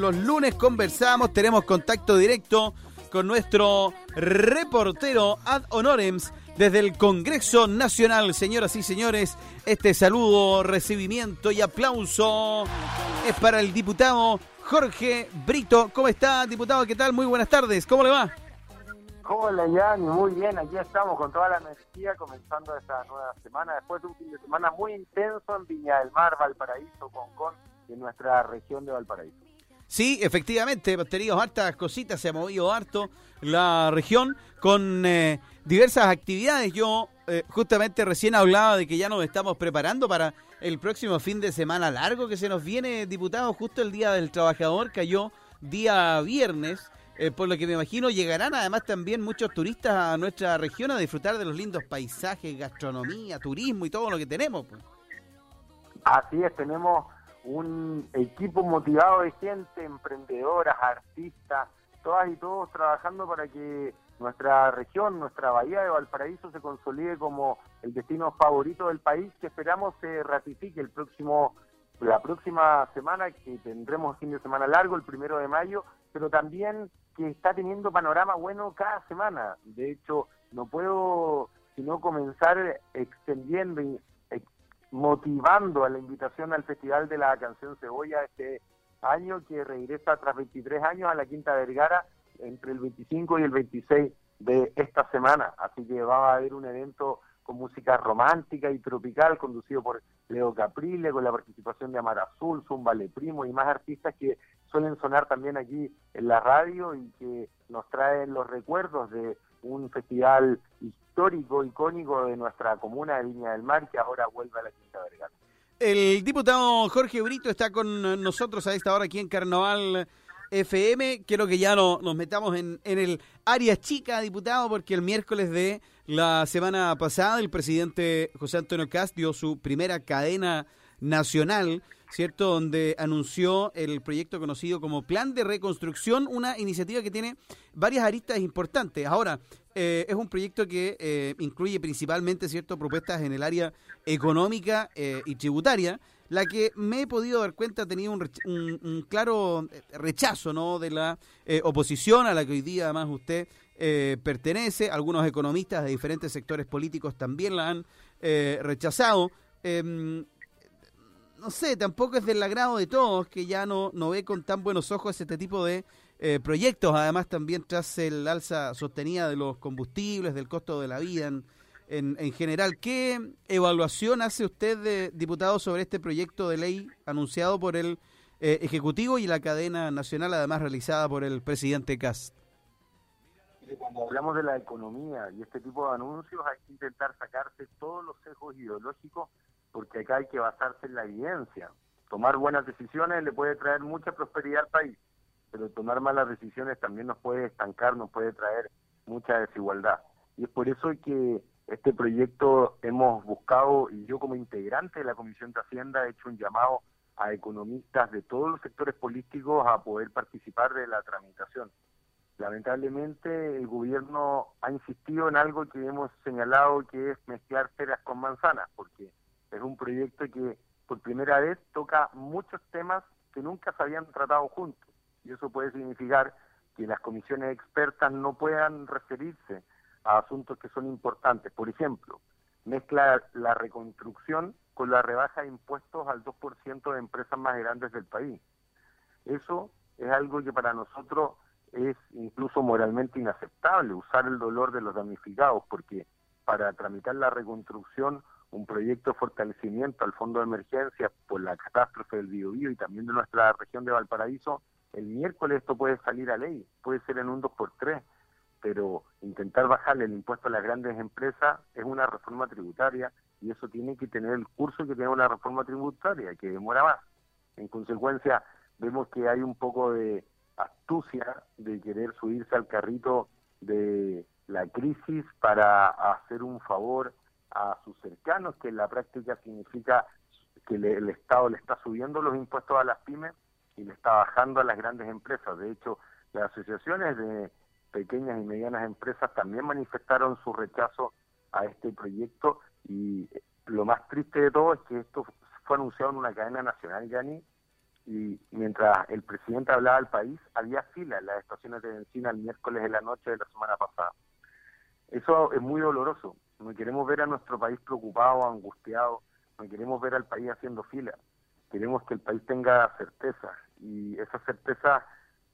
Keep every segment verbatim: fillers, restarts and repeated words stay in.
los lunes conversamos, tenemos contacto directo con nuestro reportero ad honorems desde el Congreso Nacional. Señoras y señores, este saludo, recibimiento y aplauso es para el diputado Jorge Brito. ¿Cómo está, diputado? ¿Qué tal? Muy buenas tardes. ¿Cómo le va? Hola, Yanni, muy bien, aquí estamos con toda la energía comenzando esta nueva semana, después de un fin de semana muy intenso en Viña del Mar, Valparaíso, Concón, en nuestra región de Valparaíso. Sí, efectivamente, hemos tenido hartas cositas, se ha movido harto la región con eh, diversas actividades. Yo eh, justamente recién hablaba de que ya nos estamos preparando para el próximo fin de semana largo que se nos viene, diputado. Justo el Día del Trabajador cayó día viernes, eh, por lo que me imagino llegarán además también muchos turistas a nuestra región a disfrutar de los lindos paisajes, gastronomía, turismo y todo lo que tenemos, pues. Así es, tenemos un equipo motivado de gente, emprendedoras, artistas, todas y todos trabajando para que nuestra región, nuestra bahía de Valparaíso se consolide como el destino favorito del país, que esperamos se ratifique el próximo, la próxima semana, que tendremos fin de semana largo, el primero de mayo, pero también que está teniendo panorama bueno cada semana. De hecho, no puedo sino comenzar extendiendo y motivando a la invitación al Festival de la Canción Cebolla este año, que regresa tras veintitrés años a la Quinta Vergara entre el veinticinco y el veintiséis de esta semana. Así que va a haber un evento con música romántica y tropical conducido por Leo Caprile, con la participación de Amar Azul, Zumba Le Primo y más artistas que suelen sonar también aquí en la radio y que nos traen los recuerdos de un festival histórico, icónico de nuestra comuna de Viña del Mar, que ahora vuelve a la Quinta Vergara. El diputado Jorge Brito está con nosotros a esta hora aquí en Carnaval F M. Quiero que ya no, nos metamos en, en el área chica, diputado, porque el miércoles de la semana pasada el presidente José Antonio Kast dio su primera cadena nacional, ¿cierto?, donde anunció el proyecto conocido como Plan de Reconstrucción, una iniciativa que tiene varias aristas importantes. Ahora, eh, es un proyecto que eh, incluye principalmente, ¿cierto?, propuestas en el área económica eh, y tributaria. La que me he podido dar cuenta ha tenido un, un, un claro rechazo, ¿no?, de la eh, oposición, a la que hoy día además usted eh, pertenece. Algunos economistas de diferentes sectores políticos también la han eh, rechazado. Eh, no sé, tampoco es del agrado de todos, que ya no, no ve con tan buenos ojos este tipo de eh, proyectos. Además, también tras el alza sostenida de los combustibles, del costo de la vida en, en, en general. ¿Qué evaluación hace usted, de, diputado, sobre este proyecto de ley anunciado por el eh, Ejecutivo y la cadena nacional, además realizada por el presidente Kast? Cuando hablamos de la economía y este tipo de anuncios, hay que intentar sacarse todos los sesgos ideológicos, porque acá hay que basarse en la evidencia. Tomar buenas decisiones le puede traer mucha prosperidad al país, pero tomar malas decisiones también nos puede estancar, nos puede traer mucha desigualdad. Y es por eso que este proyecto hemos buscado, y yo como integrante de la Comisión de Hacienda he hecho un llamado a economistas de todos los sectores políticos a poder participar de la tramitación. Lamentablemente el gobierno ha insistido en algo que hemos señalado, que es mezclar peras con manzanas, porque es un proyecto que por primera vez toca muchos temas que nunca se habían tratado juntos. Y eso puede significar que las comisiones expertas no puedan referirse a asuntos que son importantes. Por ejemplo, mezcla la reconstrucción con la rebaja de impuestos al dos por ciento de empresas más grandes del país. Eso es algo que para nosotros es incluso moralmente inaceptable, usar el dolor de los damnificados, porque para tramitar la reconstrucción, un proyecto de fortalecimiento al fondo de emergencia por la catástrofe del Biobío y también de nuestra región de Valparaíso, el miércoles esto puede salir a ley, puede ser en un dos por tres, pero intentar bajarle el impuesto a las grandes empresas es una reforma tributaria y eso tiene que tener el curso que tiene una reforma tributaria, que demora más. En consecuencia, vemos que hay un poco de astucia de querer subirse al carrito de la crisis para hacer un favor a sus cercanos, que en la práctica significa que le, el Estado le está subiendo los impuestos a las pymes y le está bajando a las grandes empresas. De hecho, las asociaciones de pequeñas y medianas empresas también manifestaron su rechazo a este proyecto, y lo más triste de todo es que esto fue anunciado en una cadena nacional, Yanni, y mientras el presidente hablaba al país, había fila en las estaciones de bencina el miércoles de la noche de la semana pasada. Eso es muy doloroso. No queremos ver a nuestro país preocupado, angustiado, no queremos ver al país haciendo fila. Queremos que el país tenga certeza, y esa certeza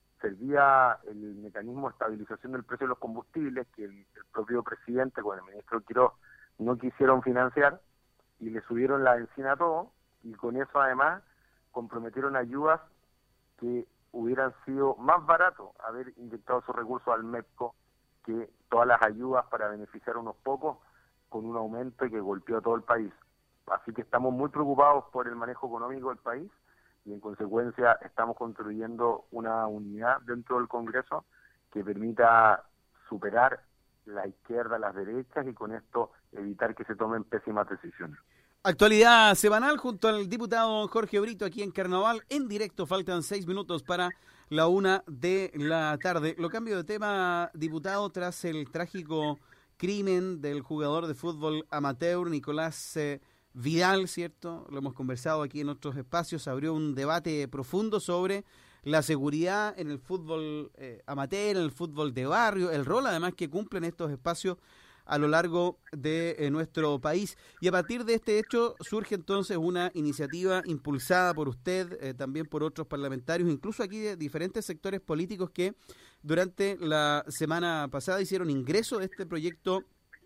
servía el mecanismo de estabilización del precio de los combustibles, que el, el propio presidente con el ministro Quiroz no quisieron financiar, y le subieron la bencina a todo, y con eso además comprometieron ayudas que hubieran sido más barato haber inyectado esos recursos al MEPCO que todas las ayudas para beneficiar a unos pocos, con un aumento que golpeó a todo el país. Así que estamos muy preocupados por el manejo económico del país, y en consecuencia estamos construyendo una unidad dentro del Congreso que permita superar la izquierda, las derechas, y con esto evitar que se tomen pésimas decisiones. Actualidad semanal junto al diputado Jorge Brito aquí en Carnaval, en directo. Faltan seis minutos para la una de la tarde. Lo cambio de tema, diputado, tras el trágico crimen del jugador de fútbol amateur Nicolás eh, Vidal, ¿cierto? Lo hemos conversado aquí en otros espacios. Abrió un debate profundo sobre la seguridad en el fútbol eh, amateur, en el fútbol de barrio, el rol además que cumplen estos espacios a lo largo de eh, nuestro país. Y a partir de este hecho surge entonces una iniciativa impulsada por usted, eh, también por otros parlamentarios, incluso aquí de diferentes sectores políticos que durante la semana pasada hicieron ingreso de este proyecto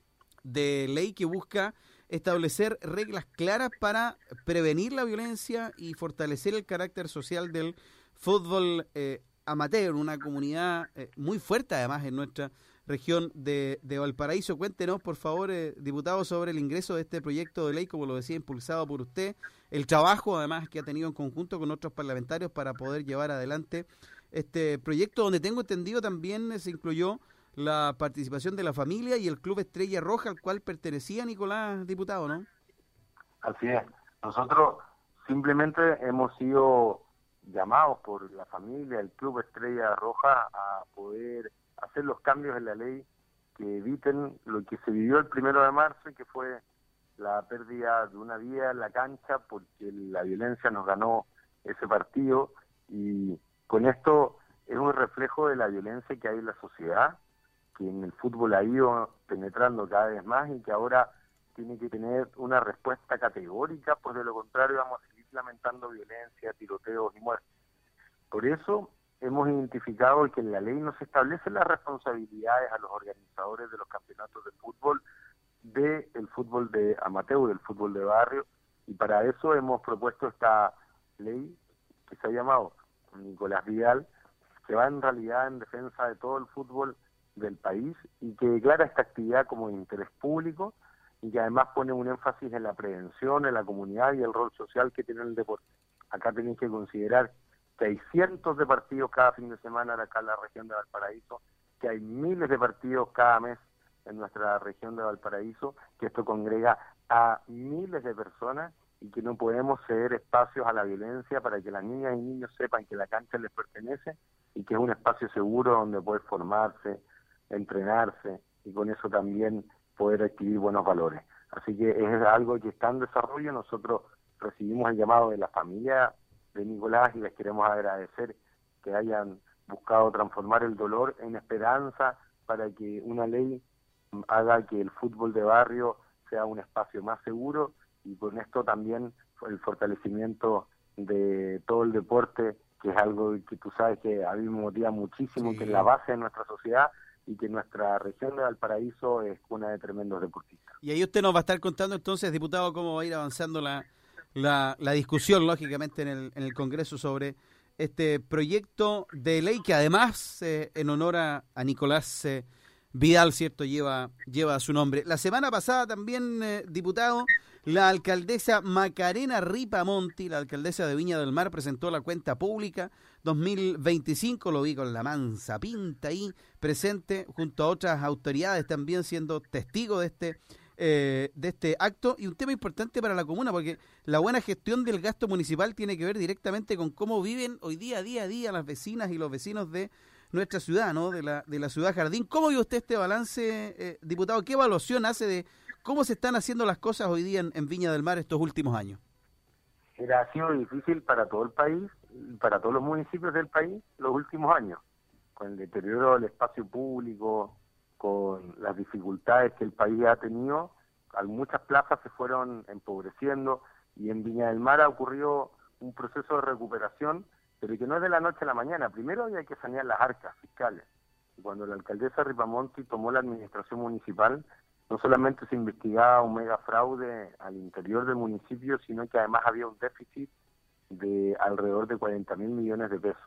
de ley que busca establecer reglas claras para prevenir la violencia y fortalecer el carácter social del fútbol eh, amateur, una comunidad eh, muy fuerte además en nuestra región de, de Valparaíso. Cuéntenos, por favor, eh, diputado, sobre el ingreso de este proyecto de ley, como lo decía, impulsado por usted, el trabajo además que ha tenido en conjunto con otros parlamentarios para poder llevar adelante este proyecto, donde tengo entendido también se incluyó la participación de la familia y el Club Estrella Roja, al cual pertenecía Nicolás, diputado, ¿no? Así es. Nosotros simplemente hemos sido llamados por la familia, el Club Estrella Roja, a poder hacer los cambios en la ley que eviten lo que se vivió el primero de marzo, y que fue la pérdida de una vida en la cancha porque la violencia nos ganó ese partido. Y con esto es un reflejo de la violencia que hay en la sociedad, que en el fútbol ha ido penetrando cada vez más y que ahora tiene que tener una respuesta categórica, pues de lo contrario vamos a seguir lamentando violencia, tiroteos y muertes. Por eso hemos identificado que en la ley no se establecen las responsabilidades a los organizadores de los campeonatos de fútbol, del fútbol de amateur, del fútbol de barrio, y para eso hemos propuesto esta ley que se ha llamado Nicolás Vidal, que va en realidad en defensa de todo el fútbol del país y que declara esta actividad como de interés público, y que además pone un énfasis en la prevención, en la comunidad y el rol social que tiene el deporte. Acá tenéis que considerar que hay cientos de partidos cada fin de semana acá en la región de Valparaíso, que hay miles de partidos cada mes en nuestra región de Valparaíso, que esto congrega a miles de personas, y que no podemos ceder espacios a la violencia para que las niñas y niños sepan que la cancha les pertenece y que es un espacio seguro donde poder formarse, entrenarse, y con eso también poder adquirir buenos valores. Así que es algo que está en desarrollo. Nosotros recibimos el llamado de la familia de Nicolás y les queremos agradecer que hayan buscado transformar el dolor en esperanza para que una ley haga que el fútbol de barrio sea un espacio más seguro, y con esto también el fortalecimiento de todo el deporte, que es algo que tú sabes que a mí me motiva muchísimo, sí, que es la base de nuestra sociedad, y que nuestra región de Valparaíso es cuna de tremendos deportistas. Y ahí usted nos va a estar contando entonces, diputado, cómo va a ir avanzando la la, la discusión, lógicamente, en el, en el Congreso sobre este proyecto de ley que además, eh, en honor a, a Nicolás eh, Vidal, cierto, lleva, lleva su nombre. La semana pasada también, eh, diputado, la alcaldesa Macarena Ripamonti, la alcaldesa de Viña del Mar, presentó la cuenta pública dos mil veinticinco, lo vi con la mansa pinta ahí presente, junto a otras autoridades también siendo testigo de este eh, de este acto, y un tema importante para la comuna, porque la buena gestión del gasto municipal tiene que ver directamente con cómo viven hoy día, día a día, las vecinas y los vecinos de nuestra ciudad, ¿no? De la, de la ciudad Jardín. ¿Cómo ve usted este balance, eh, diputado? ¿Qué evaluación hace de cómo se están haciendo las cosas hoy día en, en Viña del Mar estos últimos años? Era, ha sido difícil para todo el país, para todos los municipios del país los últimos años, con el deterioro del espacio público, con las dificultades que el país ha tenido. Muchas plazas se fueron empobreciendo y en Viña del Mar ha ocurrido un proceso de recuperación, pero que no es de la noche a la mañana. Primero hay que sanear las arcas fiscales. Cuando la alcaldesa Ripamonti tomó la administración municipal, no solamente se investigaba un mega fraude al interior del municipio, sino que además había un déficit de alrededor de cuarenta mil millones de pesos.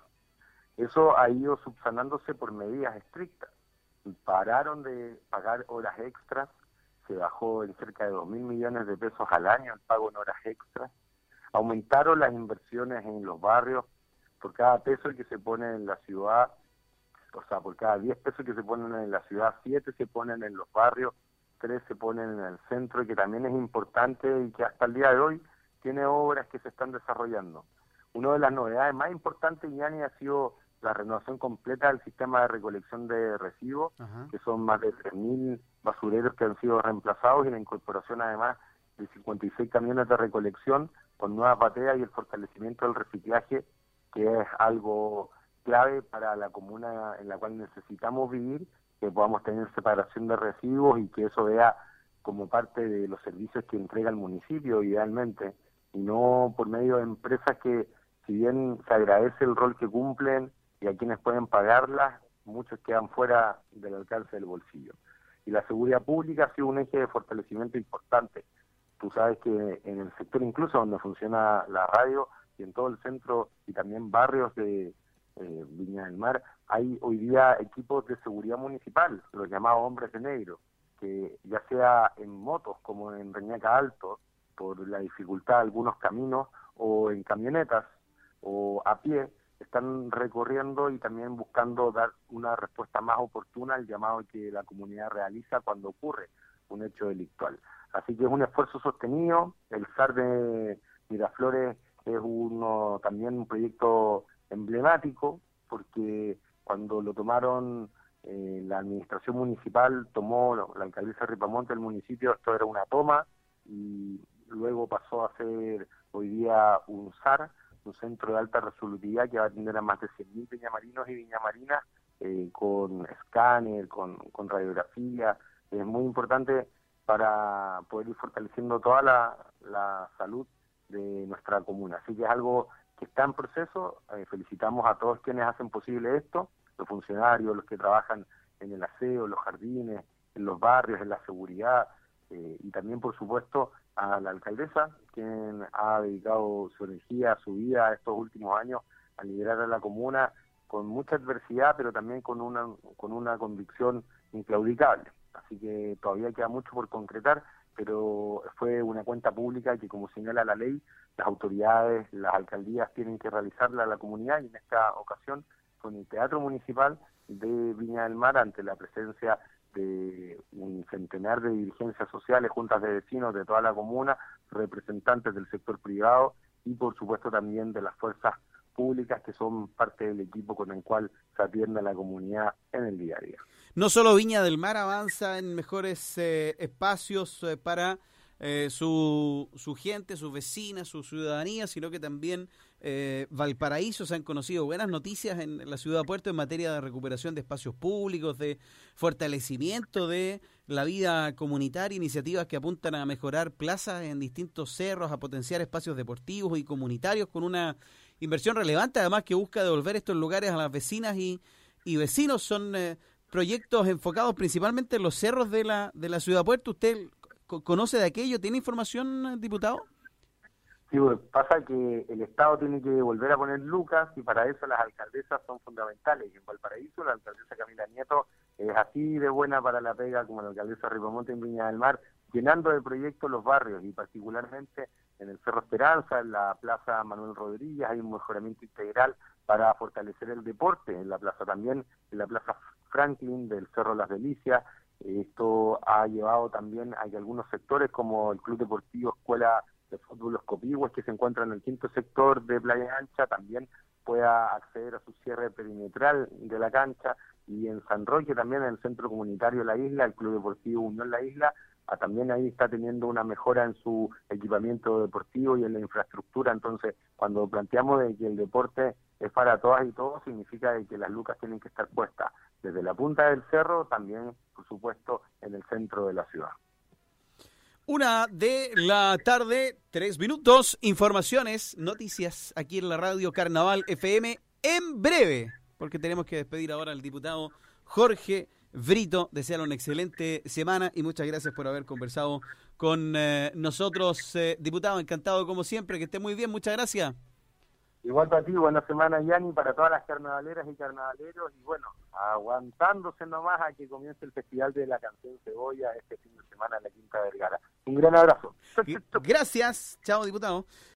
Eso ha ido subsanándose por medidas estrictas. Pararon de pagar horas extras, se bajó en cerca de dos mil millones de pesos al año el pago en horas extras, aumentaron las inversiones en los barrios. Por cada peso que se pone en la ciudad, o sea, por cada diez pesos que se ponen en la ciudad, siete se ponen en los barrios, tres se ponen en el centro, y que también es importante y que hasta el día de hoy tiene obras que se están desarrollando. Una de las novedades más importantes, Yani, ha sido la renovación completa del sistema de recolección de residuos, Ajá. que son más de tres mil basureros que han sido reemplazados, y la incorporación además de cincuenta y seis camiones de recolección con nuevas bateas y el fortalecimiento del reciclaje, que es algo clave para la comuna en la cual necesitamos vivir, que podamos tener separación de residuos y que eso vea como parte de los servicios que entrega el municipio idealmente, y no por medio de empresas que, si bien se agradece el rol que cumplen y a quienes pueden pagarlas, muchos quedan fuera del alcance del bolsillo. Y la seguridad pública ha sido un eje de fortalecimiento importante. Tú sabes que en el sector incluso donde funciona la radio y en todo el centro y también barrios de eh, Viña del Mar, hay hoy día equipos de seguridad municipal, los llamados hombres de negro, que ya sea en motos como en Reñaca Alto, por la dificultad de algunos caminos, o en camionetas o a pie, están recorriendo y también buscando dar una respuesta más oportuna al llamado que la comunidad realiza cuando ocurre un hecho delictual. Así que es un esfuerzo sostenido. El S A R de Miraflores es uno también un proyecto emblemático, porque cuando lo tomaron eh, la administración municipal, tomó la alcaldesa Ripamonti del municipio, esto era una toma, y luego pasó a ser hoy día un S A R, un centro de alta resolutividad que va a atender a más de cien mil viñamarinos y viñamarinas, eh, con escáner, con, con radiografía. Es muy importante para poder ir fortaleciendo toda la, la salud de nuestra comuna. Así que es algo que está en proceso. Eh, felicitamos a todos quienes hacen posible esto, los funcionarios, los que trabajan en el aseo, en los jardines, en los barrios, en la seguridad, eh, y también, por supuesto, a la alcaldesa, quien ha dedicado su energía, su vida estos últimos años a liderar a la comuna con mucha adversidad, pero también con una con una convicción inclaudicable. Así que todavía queda mucho por concretar, pero fue una cuenta pública que, como señala la ley, las autoridades, las alcaldías tienen que realizarla a la comunidad, y en esta ocasión con el Teatro Municipal de Viña del Mar, ante la presencia de un centenar de dirigencias sociales, juntas de vecinos de toda la comuna, representantes del sector privado y por supuesto también de las fuerzas públicas, que son parte del equipo con el cual se atiende a la comunidad en el día a día. No solo Viña del Mar avanza en mejores eh, espacios eh, para eh, su, su gente, sus vecinas, su ciudadanía, sino que también eh, Valparaíso se han conocido buenas noticias en la ciudad de Puerto en materia de recuperación de espacios públicos, de fortalecimiento de la vida comunitaria, iniciativas que apuntan a mejorar plazas en distintos cerros, a potenciar espacios deportivos y comunitarios con una inversión relevante, además que busca devolver estos lugares a las vecinas y, y vecinos. Son eh, proyectos enfocados principalmente en los cerros de la de la ciudad de Puerto. ¿Usted conoce de aquello? ¿Tiene información, diputado? Sí, pues pasa que el Estado tiene que volver a poner lucas, y para eso las alcaldesas son fundamentales. Y en Valparaíso la alcaldesa Camila Nieto es así de buena para la pega como la alcaldesa Ripamonti en Viña del Mar, llenando de proyectos los barrios, y particularmente en el Cerro Esperanza, en la Plaza Manuel Rodríguez, hay un mejoramiento integral para fortalecer el deporte. En la plaza también, en la Plaza Franklin del Cerro Las Delicias. Esto ha llevado también a que algunos sectores, como el Club Deportivo Escuela de Fútbol Los Copihue, que se encuentra en el quinto sector de Playa Ancha, también pueda acceder a su cierre perimetral de la cancha. Y en San Roque, también en el centro comunitario de la isla, el Club Deportivo Unión La Isla a también ahí está teniendo una mejora en su equipamiento deportivo y en la infraestructura. Entonces, cuando planteamos de que el deporte es para todas y todos, significa de que las lucas tienen que estar puestas desde la punta del cerro, también, por supuesto, en el centro de la ciudad. Una de la tarde, tres minutos, informaciones, noticias aquí en la radio Carnaval F M en breve, porque tenemos que despedir ahora al diputado Jorge Brito. Desearle una excelente semana y muchas gracias por haber conversado con eh, nosotros, eh, diputado. Encantado como siempre, que esté muy bien, muchas gracias. Igual para ti, buena semana, Yanni, para todas las carnavaleras y carnavaleros, y bueno, aguantándose nomás a que comience el Festival de la Canción Cebolla este fin de semana en la Quinta Vergara. Un gran abrazo. Gracias, chao, diputado.